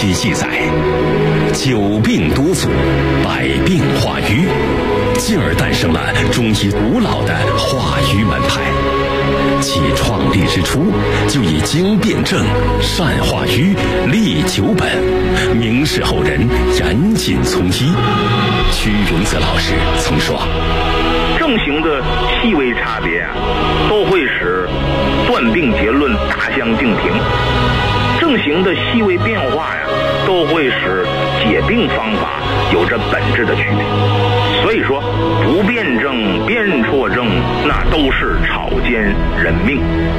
学记载，久病多祖，百病化瘀，进而诞生了中医古老的化瘀门派。其创立之初，就以经辨证、善化瘀、利久本，名士后人严谨从医。屈云泽老师曾说， 症型的细微差别啊，都会使断病结论大相径庭；症型的细微变化呀，都会使解病方法有着本质的区别。所以说，不辩证、辨错症，那都是草菅人命。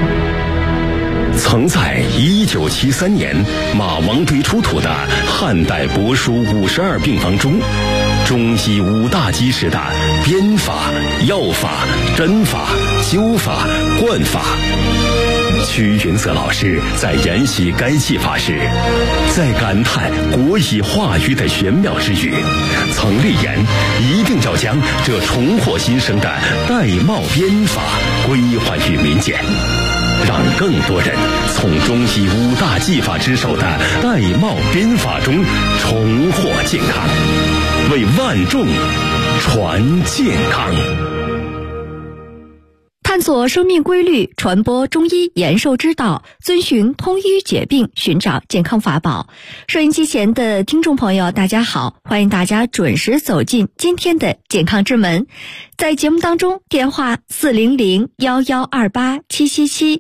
曾在1973年马王堆出土的汉代帛书52病方中，中医5大基石的编法、药法、针法、灸法、灌法。屈云泽老师在研习该技法时，在感叹国医化瘀的玄妙之余，曾立言一定要将这重获新生的玳瑁编法归还于民间，让更多人从中医5大技法之首的玳瑁编法中重获健康，为万众传健康。 探索生命规律，传播中医延寿之道，遵循通医解病，寻找健康法宝。收音机前的听众朋友，大家好，欢迎大家准时走进今天的健康之门。在节目当中，电话400-1128-777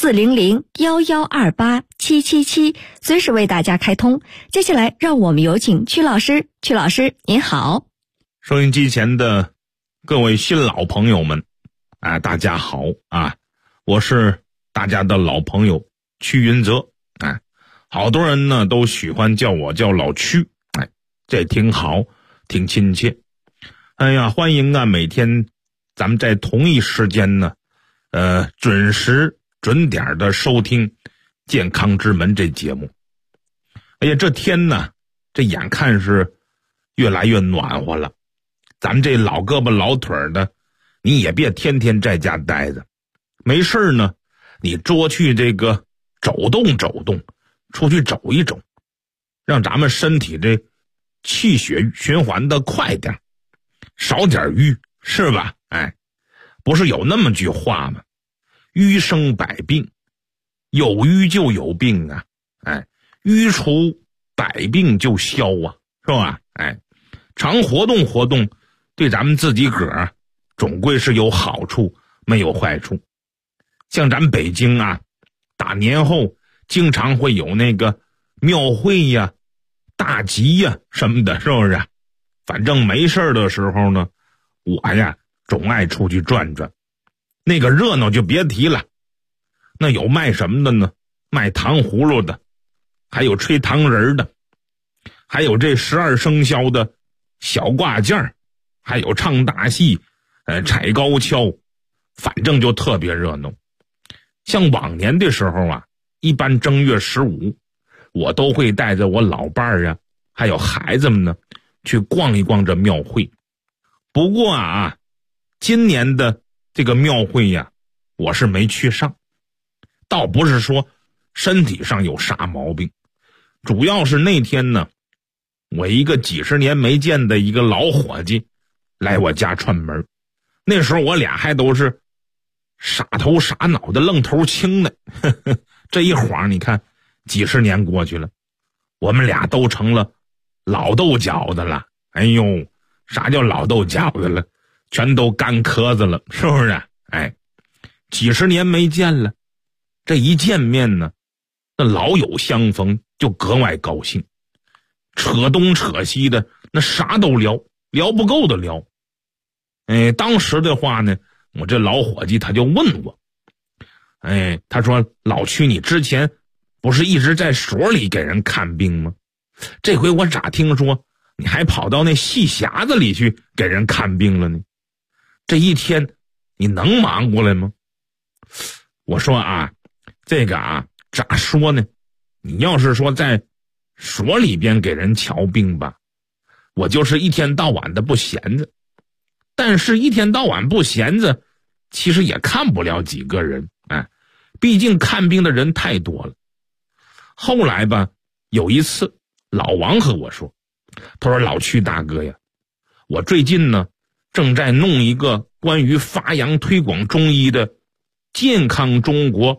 400-1128-777，随时为大家开通。接下来让我们有请曲老师。曲老师您好。 收音机前的各位新老朋友们，大家好啊！我是大家的老朋友屈云泽，好多人呢都喜欢叫我叫老屈，这挺好，挺亲切。欢迎啊，每天咱们在同一时间呢，准时准点的收听健康之门这节目。这天呢，这眼看是越来越暖和了，咱们这老胳膊老腿的，你也别天天在家待着，没事呢，你多去这个走动走动，出去走一走，让咱们身体这气血循环的快点，少点瘀，是吧？不是有那么句话吗？瘀生百病，有瘀就有病啊，瘀除百病就消啊，是吧？常活动活动，对咱们自己个儿总归是有好处，没有坏处。像咱北京啊，大年后经常会有那个庙会呀、大集呀什么的，是不是？反正没事的时候呢，我呀总爱出去转转，那个热闹就别提了。那有卖什么的呢？卖糖葫芦的，还有吹糖人的，还有这12生肖的小挂件，还有唱大戏，踩高跷，反正就特别热闹。像往年的时候啊，一般正月15，我都会带着我老伴儿啊，还有孩子们呢，去逛一逛这庙会。不过啊，今年的这个庙会呀，我是没去上，倒不是说身体上有啥毛病，主要是那天呢，我一个几十年没见的一个老伙计来我家串门。那时候我俩还都是傻头傻脑的愣头青呢，这一晃你看几十年过去了，我们俩都成了老豆角的了。啥叫老豆角的了？全都干壳子了，是不是？几十年没见了，这一见面呢，那老友相逢，就格外高兴，扯东扯西的，那啥都聊，聊不够的聊。当时的话呢，我这老伙计他就问我，他说老屈，你之前不是一直在所里给人看病吗？这回我咋听说你还跑到那戏匣子里去给人看病了呢？这一天你能忙过来吗？我说啊，这个啊，咋说呢？你要是说在所里边给人瞧病吧，我就是一天到晚的不闲着，但是一天到晚不闲着，其实也看不了几个人，毕竟看病的人太多了。后来吧，有一次老王和我说，他说老曲大哥呀，我最近呢正在弄一个关于发扬推广中医的健康中国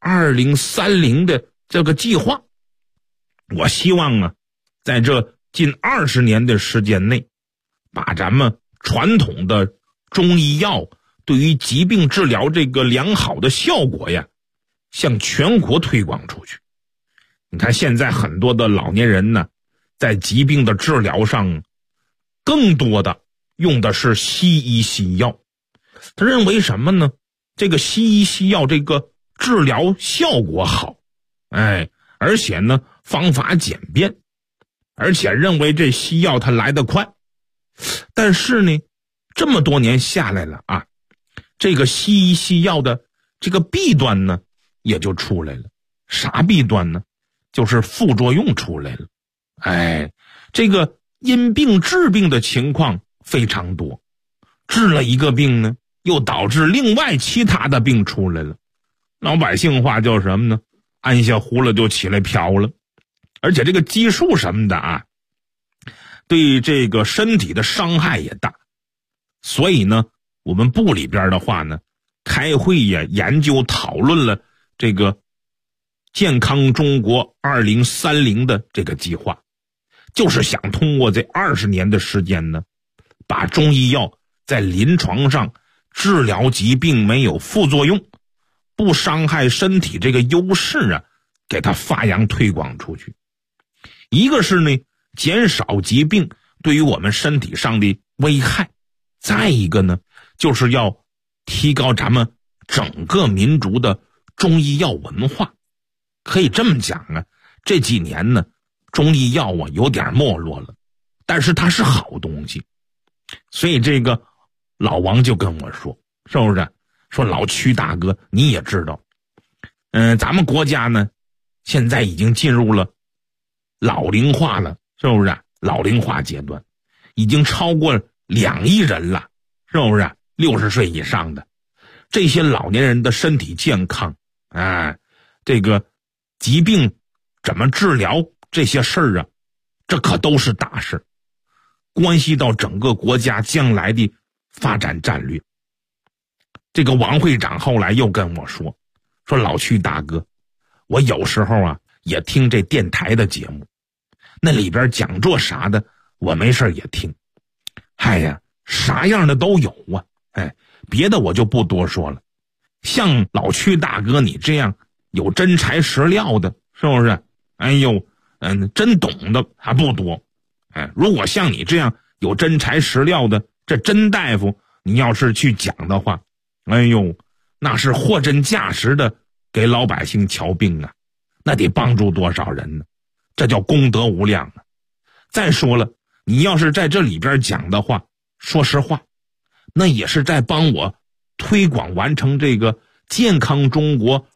2030的这个计划。我希望啊，在这近20年的时间内，把咱们传统的中医药对于疾病治疗这个良好的效果呀，向全国推广出去。你看现在很多的老年人呢，在疾病的治疗上更多的用的是西医西药。他认为什么呢？这个西医西药这个治疗效果好，而且呢方法简便，而且认为这西药它来得快。但是呢这么多年下来了啊，这个西医西药的这个弊端呢也就出来了。啥弊端呢？就是副作用出来了。这个因病治病的情况非常多，治了一个病呢，又导致另外其他的病出来了。老百姓话叫什么呢？按下呼了就起来飘了。而且这个激素什么的啊，对这个身体的伤害也大。所以呢，我们部里边的话呢，开会也研究讨论了这个健康中国2030的这个计划，就是想通过这20年的时间呢，把中医药在临床上治疗疾病没有副作用，不伤害身体这个优势啊，给它发扬推广出去。一个是呢，减少疾病对于我们身体上的危害，再一个呢，就是要提高咱们整个民族的中医药文化。可以这么讲啊，这几年呢，中医药啊有点没落了，但是它是好东西。所以这个老王就跟我说，是不是？说老曲大哥，你也知道，咱们国家呢，现在已经进入了老龄化了，是不是？老龄化阶段，已经超过2亿人了，是不是？60岁以上的这些老年人的身体健康，这个疾病怎么治疗这些事儿啊，这可都是大事，关系到整个国家将来的发展战略。这个王会长后来又跟我说老曲大哥，我有时候啊也听这电台的节目，那里边讲座啥的我没事也听。啥样的都有啊。别的我就不多说了。像老曲大哥你这样有真材实料的，是不是？真懂的还不多。如果像你这样有真材实料的这真大夫，你要是去讲的话，那是货真价实的给老百姓瞧病啊，那得帮助多少人呢？这叫功德无量啊。再说了，你要是在这里边讲的话，说实话，那也是在帮我推广完成这个健康中国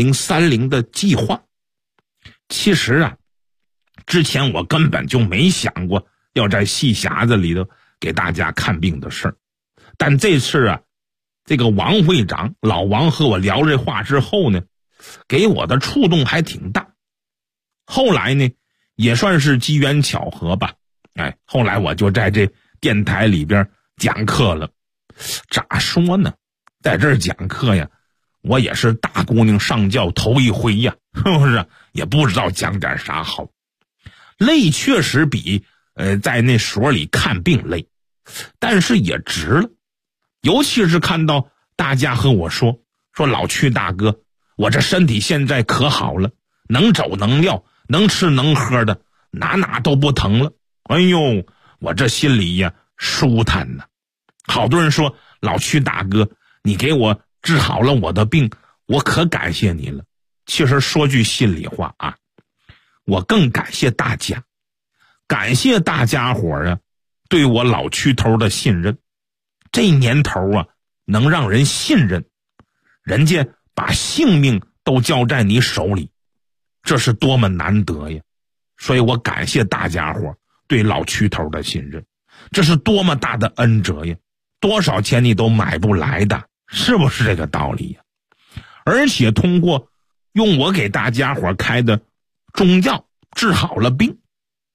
2030的计划。其实啊，之前我根本就没想过要在戏匣子里头给大家看病的事儿，但这次啊，这个王会长老王和我聊这话之后呢，给我的触动还挺大。后来呢，也算是机缘巧合吧，后来我就在这电台里边讲课了。咋说呢，在这儿讲课呀，我也是大姑娘上轿头一回呀，是不是？也不知道讲点啥好。累确实比在那所里看病累，但是也值了。尤其是看到大家和我说老曲大哥，我这身体现在可好了，能走能撂，能吃能喝的，哪都不疼了。我这心里呀舒坦呢。好多人说老曲大哥，你给我治好了我的病，我可感谢你了。其实说句心里话啊，我更感谢大家，感谢大家伙啊对我老曲头的信任。这年头啊，能让人信任，人家把性命都交在你手里，这是多么难得呀。所以我感谢大家伙对老曲头的信任，这是多么大的恩泽呀，多少钱你都买不来的，是不是这个道理呀？而且通过用我给大家伙开的中药治好了病，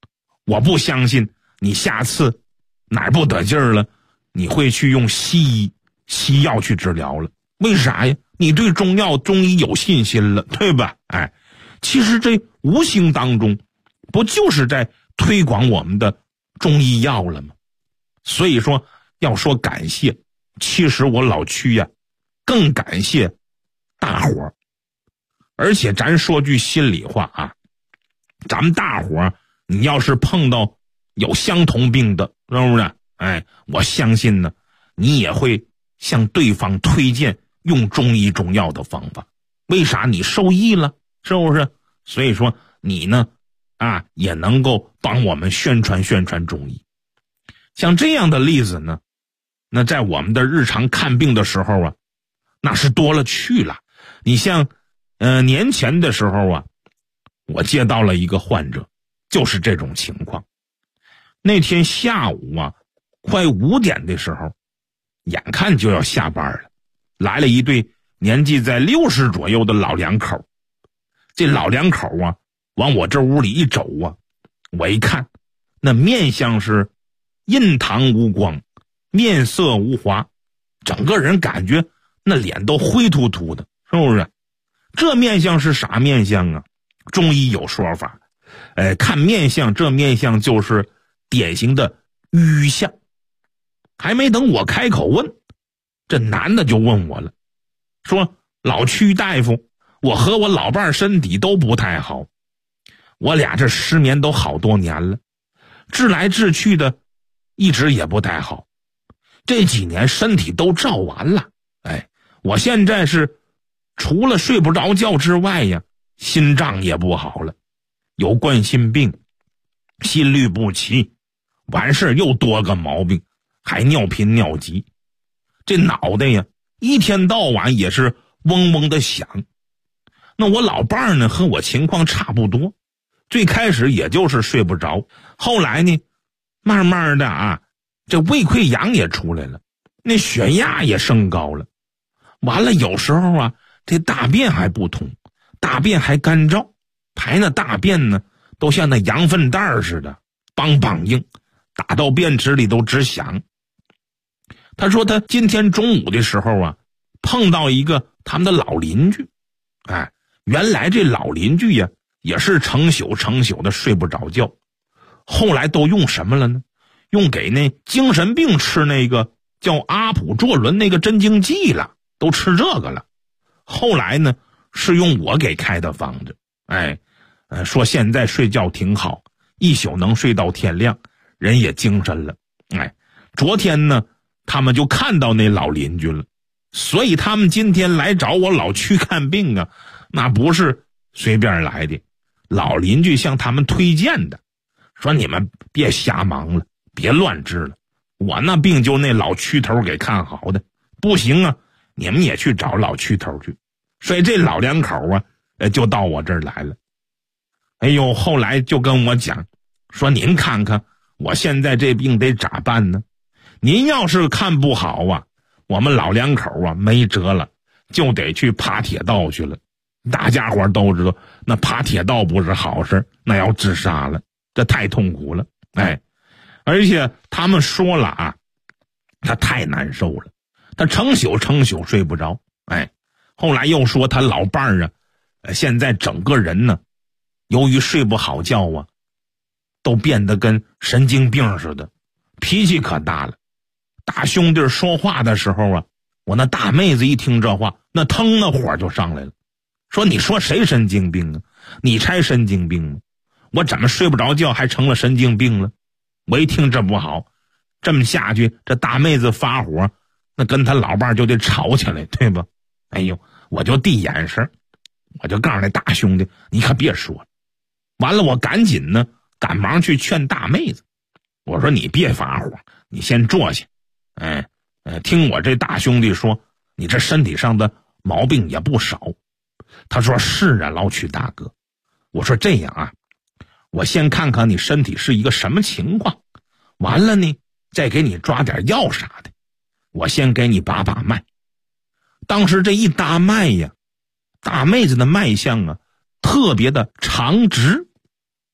我不相信你下次哪儿不得劲儿了，你会去用西药去治疗了。为啥呀？你对中药中医有信心了，对吧？其实这无形当中不就是在推广我们的中医药了吗？所以说要说感谢，其实我老曲呀更感谢大伙儿。而且咱说句心里话啊，咱们大伙儿你要是碰到有相同病的，是不是？我相信呢你也会向对方推荐用中医中药的方法。为啥？你受益了，是不是？所以说你呢也能够帮我们宣传宣传中医。像这样的例子呢，那在我们的日常看病的时候啊，那是多了去了。你像年前的时候啊，我接到了一个患者，就是这种情况。那天下午啊快5点的时候，眼看就要下班了，来了一对年纪在60左右的老两口。这老两口啊往我这屋里一走啊，我一看那面相是印堂无光，面色无华，整个人感觉那脸都灰秃秃的，是不是？这面相是啥面相啊？中医有说法，看面相，这面相就是典型的瘀相。还没等我开口问，这男的就问我了，说老曲大夫，我和我老伴儿身体都不太好，我俩这失眠都好多年了，治来治去的一直也不太好，这几年身体都照完了。我现在是除了睡不着觉之外呀，心脏也不好了，有冠心病，心律不齐，完事又多个毛病，还尿频尿急，这脑袋呀一天到晚也是嗡嗡的响。那我老伴儿呢和我情况差不多，最开始也就是睡不着，后来呢慢慢的这胃溃疡也出来了，那血压也升高了，完了有时候这大便还不通，大便还干燥，排那大便呢都像那羊粪蛋似的，梆梆硬，打到便池里都直响。他说他今天中午的时候碰到一个他们的老邻居，原来这老邻居呀也是成宿的睡不着觉，后来都用什么了呢？用给那精神病吃那个叫阿普唑仑那个镇静剂了，都吃这个了。后来呢是用我给开的方子，说现在睡觉挺好，一宿能睡到天亮，人也精神了。昨天呢他们就看到那老邻居了，所以他们今天来找我老去看病那不是随便来的，老邻居向他们推荐的，说你们别瞎忙了，别乱治了，我那病就那老区头给看好的，不行你们也去找老区头去。所以这老两口就到我这儿来了。后来就跟我讲说，您看看我现在这病得咋办呢？您要是看不好我们老两口没辙了，就得去爬铁道去了。大家伙都知道那爬铁道不是好事，那要自杀了，这太痛苦了。而且他们说了他太难受了，他成宿睡不着。后来又说他老伴儿现在整个人呢由于睡不好觉都变得跟神经病似的，脾气可大了。大兄弟说话的时候我那大妹子一听这话，那腾那火就上来了，说你说谁神经病啊？你才神经病呢，我怎么睡不着觉还成了神经病了？我一听这不好，这么下去这大妹子发火，那跟他老伴就得吵起来，对吧？我就递眼神，我就告诉那大兄弟你可别说了。完了我赶紧呢赶忙去劝大妹子，我说你别发火，你先坐下。听我这大兄弟说你这身体上的毛病也不少。他说是老曲大哥。我说这样我先看看你身体是一个什么情况，完了呢再给你抓点药啥的，我先给你把把脉。当时这一搭脉大妹子的脉象特别的长直，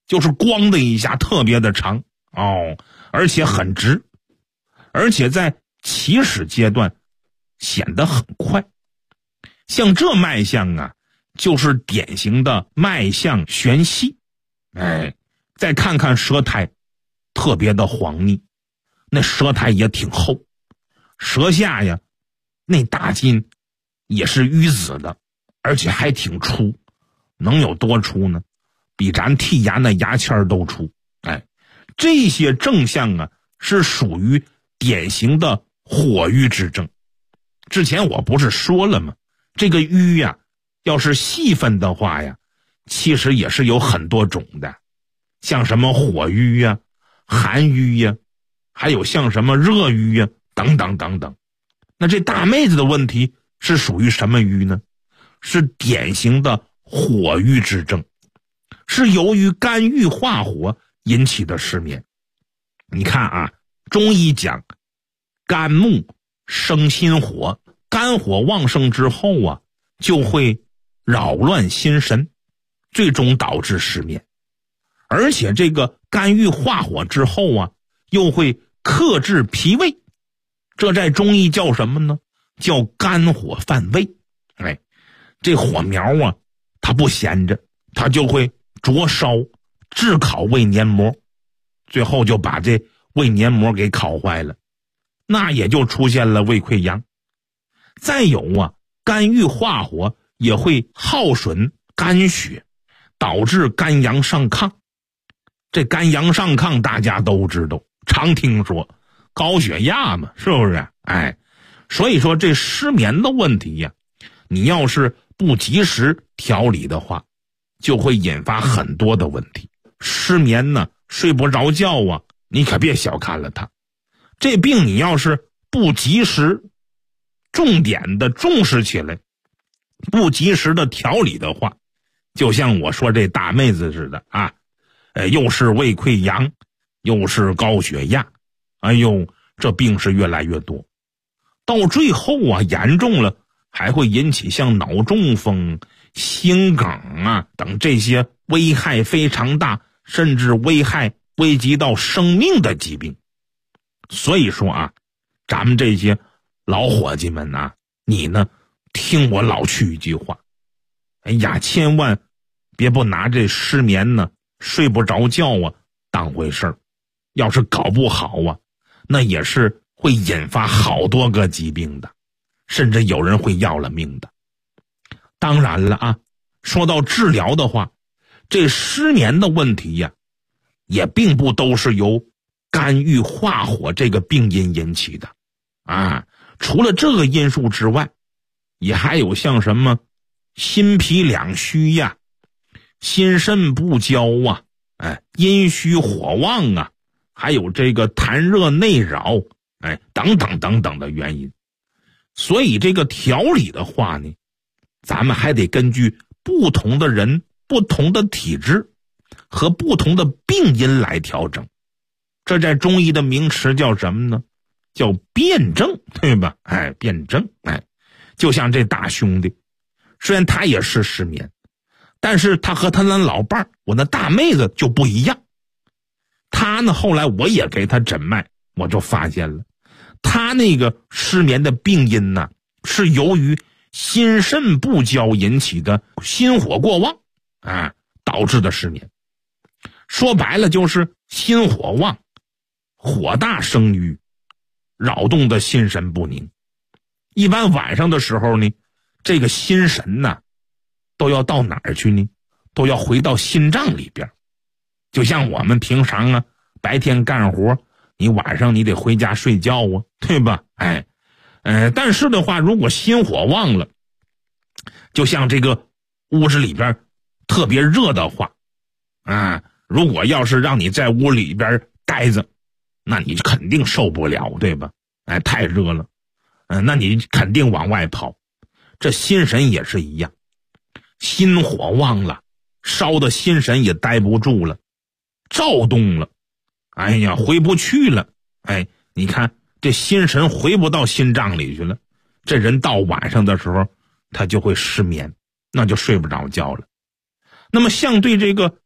就是咣的一下特别的长而且很直，而且在起始阶段显得很快。像这脉象啊，就是典型的脉象弦细。再看看舌苔，特别的黄腻，那舌苔也挺厚，舌下呀那大筋也是淤紫的，而且还挺粗，能有多粗呢？比咱剔牙那牙签都粗。这些症象啊是属于典型的火郁之症。之前我不是说了吗？这个瘀呀，要是细分的话呀，其实也是有很多种的，像什么火瘀呀、寒瘀呀，还有像什么热瘀呀，等等等等。那这大妹子的问题是属于什么瘀呢？是典型的火郁之症，是由于肝郁化火引起的失眠。你看啊，中医讲肝木生心火，肝火旺盛之后啊，就会扰乱心神，最终导致失眠。而且这个肝郁化火之后啊，又会克制脾胃，这在中医叫什么呢？叫肝火犯胃。这火苗啊，它不闲着，它就会灼烧炙烤胃黏膜，最后就把这胃黏膜给烤坏了，那也就出现了胃溃疡。再有啊，肝郁化火也会耗损肝血，导致肝阳上亢。这肝阳上亢大家都知道，常听说高血压嘛，是不是？所以说这失眠的问题呀，你要是不及时调理的话，就会引发很多的问题。失眠呢，睡不着觉啊，你可别小看了它。这病你要是不及时重点的重视起来，不及时的调理的话，就像我说这大妹子似的啊，又是胃溃疡，又是高血压，这病是越来越多，到最后啊，严重了还会引起像脑中风、心梗啊等这些危害非常大，甚至危及到生命的疾病。所以说啊，咱们这些老伙计们啊，你呢听我老去一句话，千万别不拿这失眠呢、睡不着觉啊当回事儿。要是搞不好啊，那也是会引发好多个疾病的，甚至有人会要了命的。当然了啊，说到治疗的话，这失眠的问题呀，也并不都是由肝郁化火这个病因引起的啊。除了这个因素之外，也还有像什么心脾两虚呀、心肾不交啊、阴虚火旺啊，还有这个痰热内扰，等等等等的原因。所以这个调理的话呢，咱们还得根据不同的人、不同的体质和不同的病因来调整。这在中医的名词叫什么呢？叫辩证，对吧？辩证。就像这大兄弟，虽然他也是失眠，但是他和他那老伴儿，我那大妹子就不一样。他呢，后来我也给他诊脉，我就发现了他那个失眠的病因呢，是由于心肾不交引起的心火过旺导致的失眠。说白了就是心火旺，火大生瘀，扰动的心神不宁。一般晚上的时候呢，这个心神呢都要到哪儿去呢？都要回到心脏里边。就像我们平常啊，白天干活，你晚上你得回家睡觉啊，对吧？但是的话，如果心火旺了，就像这个屋子里边特别热的话如果要是让你在屋里边待着，那你肯定受不了，对吧？太热了，那你肯定往外跑。这心神也是一样，心火旺了，烧的心神也待不住了，躁动了，回不去了。你看这心神回不到心脏里去了，这人到晚上的时候他就会失眠，那就睡不着觉了。那么相对这个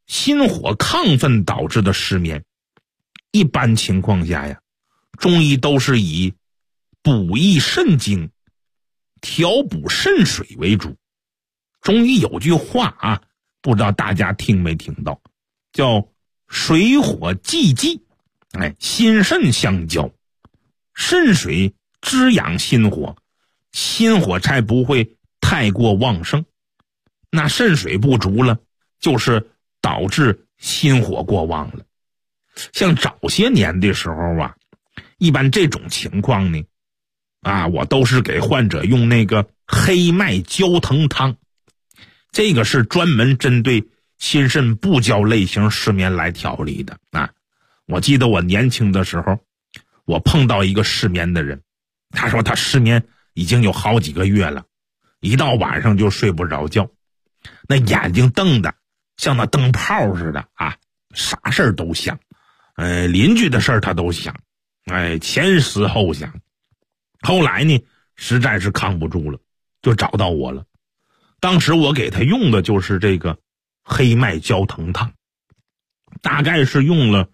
心火亢奋导致的失眠，一般情况下呀，中医都是以补益肾精、调补肾水为主。中医有句话啊，不知道大家听没听到，叫水火既济，心肾相交，肾水滋养心火，心火才不会太过旺盛。那肾水不足了，就是导致心火过旺了。像早些年的时候啊，一般这种情况呢，我都是给患者用那个黑麦焦藤汤，这个是专门针对心肾不交类型失眠来调理的啊。我记得我年轻的时候，我碰到一个失眠的人，他说他失眠已经有好几个月了，一到晚上就睡不着觉，那眼睛瞪的像那灯泡似的啊，啥事儿都想，邻居的事儿他都想，前思后想。后来呢，实在是扛不住了，就找到我了。当时我给他用的就是这个黑麦焦藤汤，大概是用了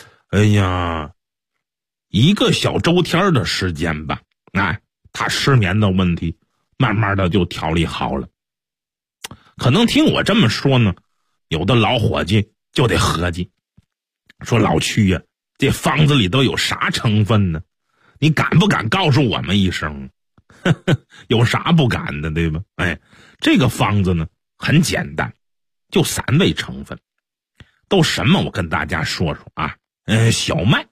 一个小周天的时间吧，他失眠的问题慢慢的就调理好了。可能听我这么说呢，有的老伙计就得合计，说老屈呀，这方子里都有啥成分呢？你敢不敢告诉我们一声？有啥不敢的，对吧？这个方子呢很简单，就3味成分。都什么？我跟大家说说啊。小麦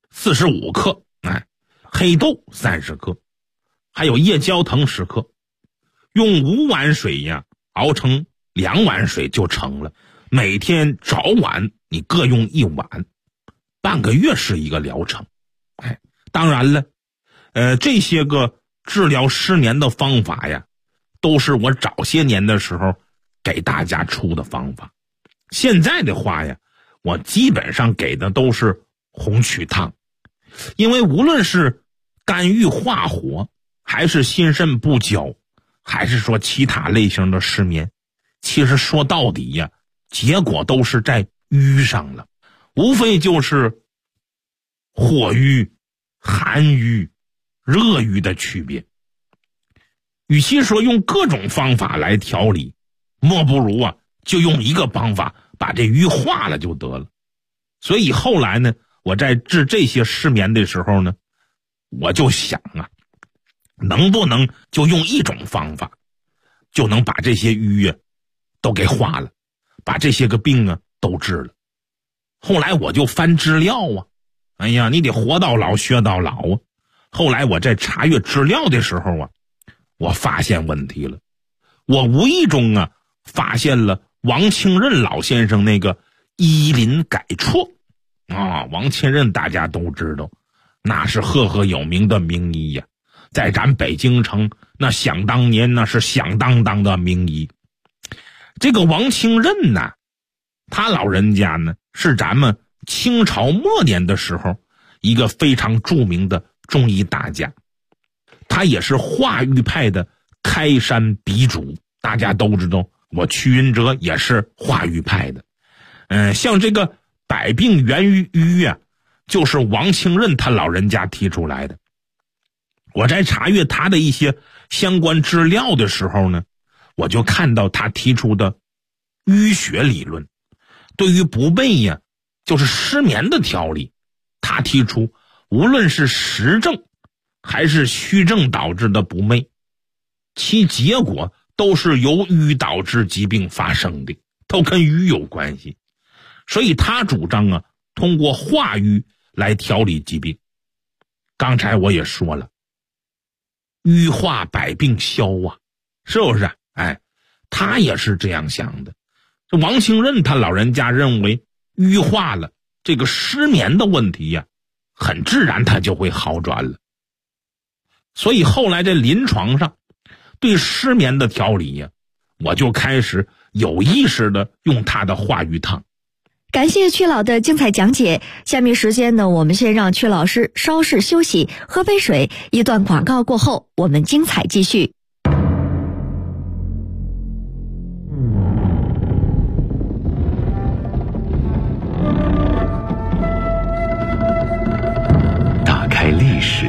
45克，黑豆30克，还有夜焦藤10克，用5碗水呀熬成2碗水就成了。每天早晚你各用1碗，半个月是一个疗程。当然了，这些个治疗失眠的方法呀，都是我早些年的时候给大家出的方法。现在的话呀，我基本上给的都是红曲汤，因为无论是肝郁化火，还是心肾不交，还是说其他类型的失眠，其实说到底呀，结果都是在瘀上了，无非就是火瘀、寒瘀、热瘀的区别。与其说用各种方法来调理，莫不如就用一个方法把这瘀化了就得了。所以后来呢，我在治这些失眠的时候呢，我就想能不能就用一种方法就能把这些瘀都给化了，把这些个病都治了。后来我就翻资料你得活到老学到老啊。后来我在查阅资料的时候我发现问题了。我无意中发现了王清任老先生那个医林改错王清任大家都知道，那是赫赫有名的名医呀，在咱北京城那想当年那是响当当的名医。这个王清任呢，他老人家呢是咱们清朝末年的时候一个非常著名的中医大家，他也是化瘀派的开山鼻祖。大家都知道我屈云哲也是化瘀派的。像这个百病源于瘀就是王清任他老人家提出来的。我在查阅他的一些相关资料的时候呢，我就看到他提出的淤血理论，对于不寐就是失眠的调理，他提出无论是实症还是虚症导致的不寐，其结果都是由瘀导致疾病发生的，都跟瘀有关系。所以他主张通过化瘀来调理疾病。刚才我也说了，瘀化百病消是不是？他也是这样想的。这王清任他老人家认为瘀化了，这个失眠的问题很自然他就会好转了。所以后来在临床上对失眠的调理我就开始有意识的用他的化瘀汤。 感谢曲老的精彩讲解。下面时间呢，我们先让曲老师稍事休息，喝杯水。一段广告过后，我们精彩继续。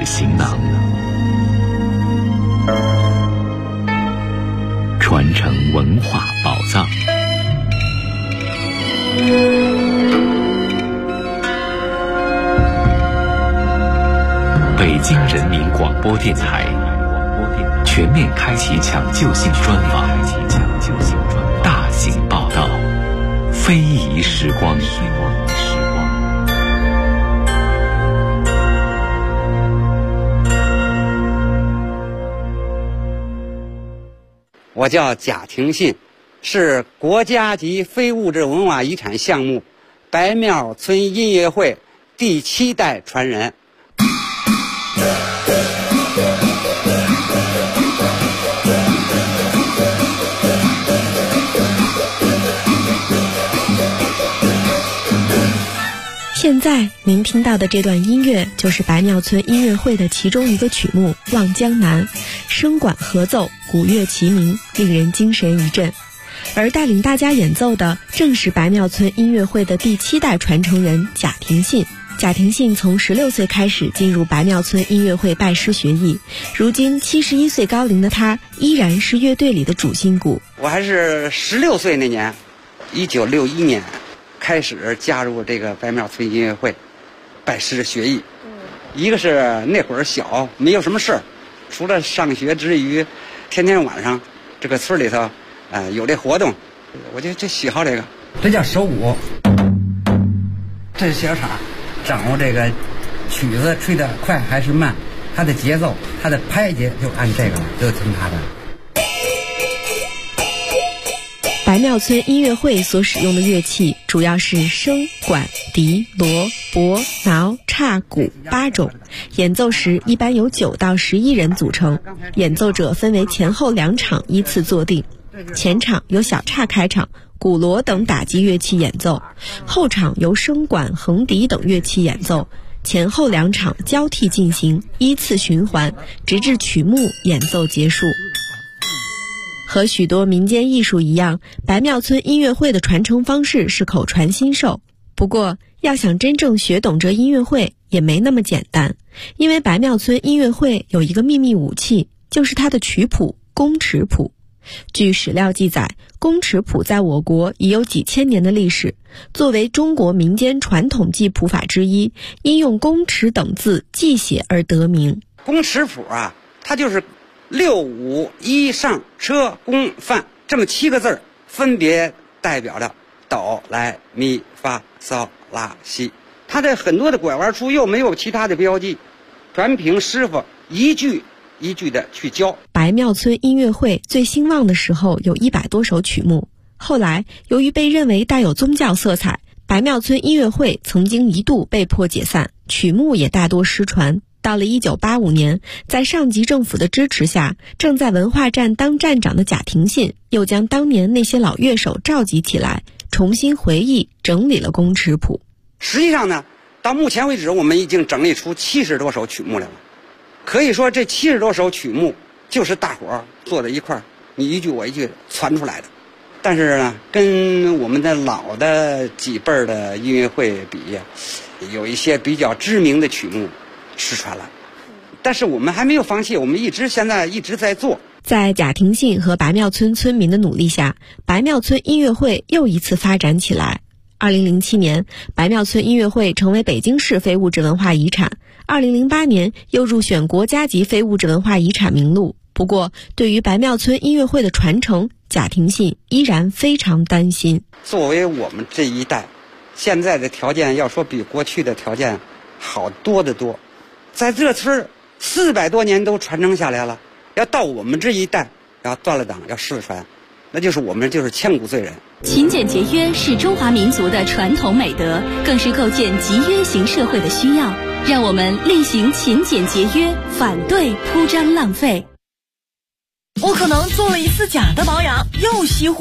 行囊，传承文化宝藏。北京人民广播电台全面开启抢救性专访，大型报道，非遗时光。 我叫贾廷信，是国家级非物质文化遗产项目白庙村音乐会第7代传人。 现在您听到的这段音乐就是白庙村音乐会的其中一个曲目《望江南》，声管合奏，鼓乐齐鸣，令人精神一振。而带领大家演奏的正是白庙村音乐会的第7代传承人贾廷信。贾廷信从16岁开始进入白庙村音乐会拜师学艺，如今71岁高龄的他依然是乐队里的主心骨。 我还是16岁那年，1961年开始加入这个白庙村音乐会，拜师学艺。一个是那会儿小，没有什么事儿，除了上学之余，天天晚上这个村里头，有这活动，我就喜好这个。这叫手鼓，这是小叉，掌握这个曲子吹得快还是慢，它的节奏，它的拍节就按这个，就听它的。 白庙村音乐会所使用的乐器主要是笙、管、笛、锣、钹、挠、叉、鼓8种，演奏时一般由9到11人组成，演奏者分为前后2场依次坐定，前场由小叉开场，鼓锣等打击乐器演奏，后场由笙管、横笛等乐器演奏，前后2场交替进行，依次循环，直至曲目演奏结束。和许多民间艺术一样，白庙村音乐会的传承方式是口传心授。不过，要想真正学懂这音乐会也没那么简单，因为白庙村音乐会有一个秘密武器，就是它的曲谱宫尺谱。据史料记载，宫尺谱在我国已有几千年的历史，作为中国民间传统记谱法之一，因用宫尺等字记写而得名。 宫尺谱啊，它就是6、5、1上车宫范这么7个字，分别代表着哆来咪发嗦拉西。它的很多的拐弯处又没有其他的标记，全凭师傅一句一句的去教。 白庙村音乐会最兴旺的时候有100多首曲目，后来由于被认为带有宗教色彩，白庙村音乐会曾经一度被迫解散，曲目也大多失传。到了1985年，在上级政府的支持下，正在文化站当站长的贾廷信又将当年那些老乐手召集起来，重新回忆整理了宫尺谱。 实际上呢，到目前为止我们已经整理出70多首曲目来了。可以说这70多首曲目就是大伙儿坐在一块儿，你一句我一句传出来的。但是呢，跟我们的老的几辈儿的音乐会比，有一些比较知名的曲目失传了，但是我们还没有放弃，我们现在一直在做。 在贾廷信和白庙村村民的努力下，白庙村音乐会又一次发展起来。2007年，白庙村音乐会成为北京市非物质文化遗产，2008年又入选国家级非物质文化遗产名录。不过，对于白庙村音乐会的传承，贾廷信依然非常担心。 作为我们这一代，现在的条件要说比过去的条件好多得多。在这村400多年都传承下来了，要到我们这一代要断了档要失传，那就是我们就是千古罪人。 勤俭节约是中华民族的传统美德，更是构建集约型社会的需要。让我们厉行勤俭节约，反对铺张浪费。 我可能做了一次假的保养，又熄火。